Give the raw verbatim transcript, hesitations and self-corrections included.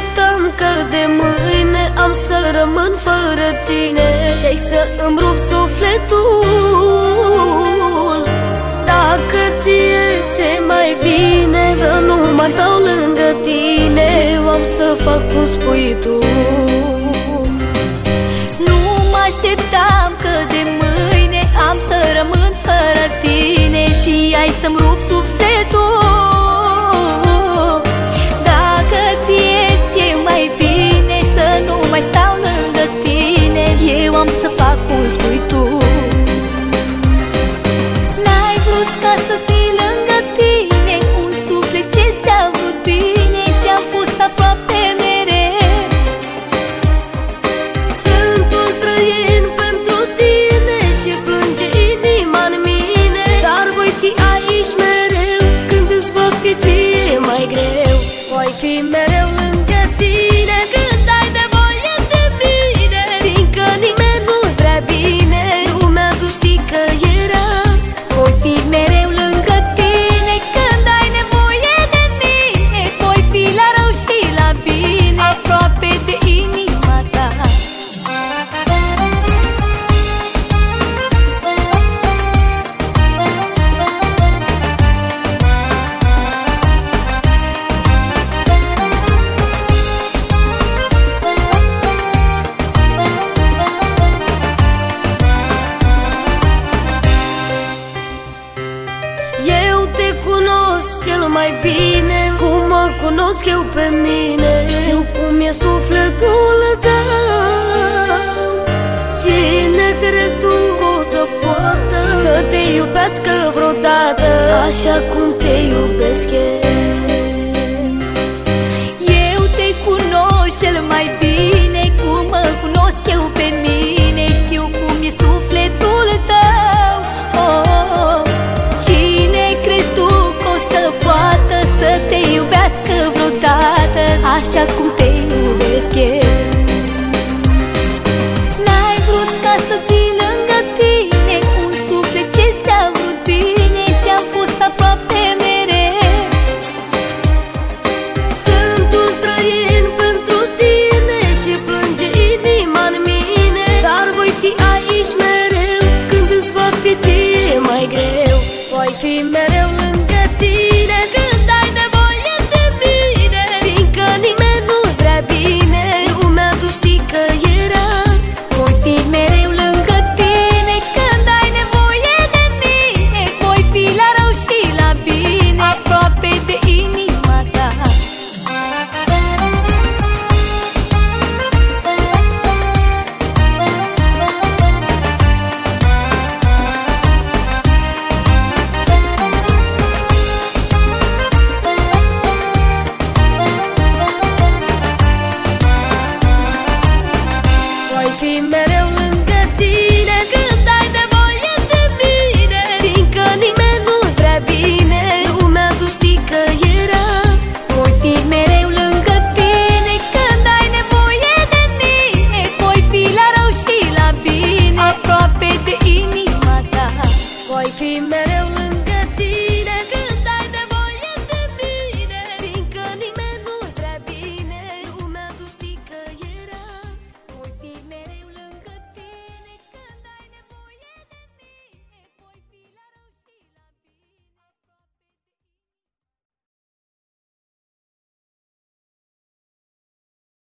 așteptam că de mâine am să rămân fără tine și ai să îmi rup sufletul. Dacă ție ți-e mai bine să nu mai stau lângă tine, eu am să fac cum spui tu. Nu mă așteptam că de mâine am să rămân fără tine și ai să-mi rup sufletul. Dacă ție ți-e mai bine să nu mai stau lângă tine, eu am să fac cum spui tu. N-ai vrut ca să fii lângă tine un suflet ce ți-a vrut bine, te-am fost aproape mereu. Sunt un străin pentru tine și plânge inima în mine, dar voi fi aici mereu când îți va fi ție mai greu. Voi fi mereu lângă tine când ai nevoie de mine, fiindcă nimeni nu-ți vrea bine, lumea tu știi că era. Voi fi mereu lângă tine când ai nevoie de mine, voi fi la rău și la bine, aproape de inima ta. Eu te cunosc cel mai bine, cum mă cunosc eu pe mine. Știu cum e sufletul tău. Cine crezi tu că o să poată să te iubească vreodată așa cum te iubesc eu? Eu te cunosc cel mai bine, cum mă cunosc eu pe mine. Știu cum e sufletul tău. Oh, oh, oh. Cine crezi tu că o să poată să te iubească vreodată așa cum te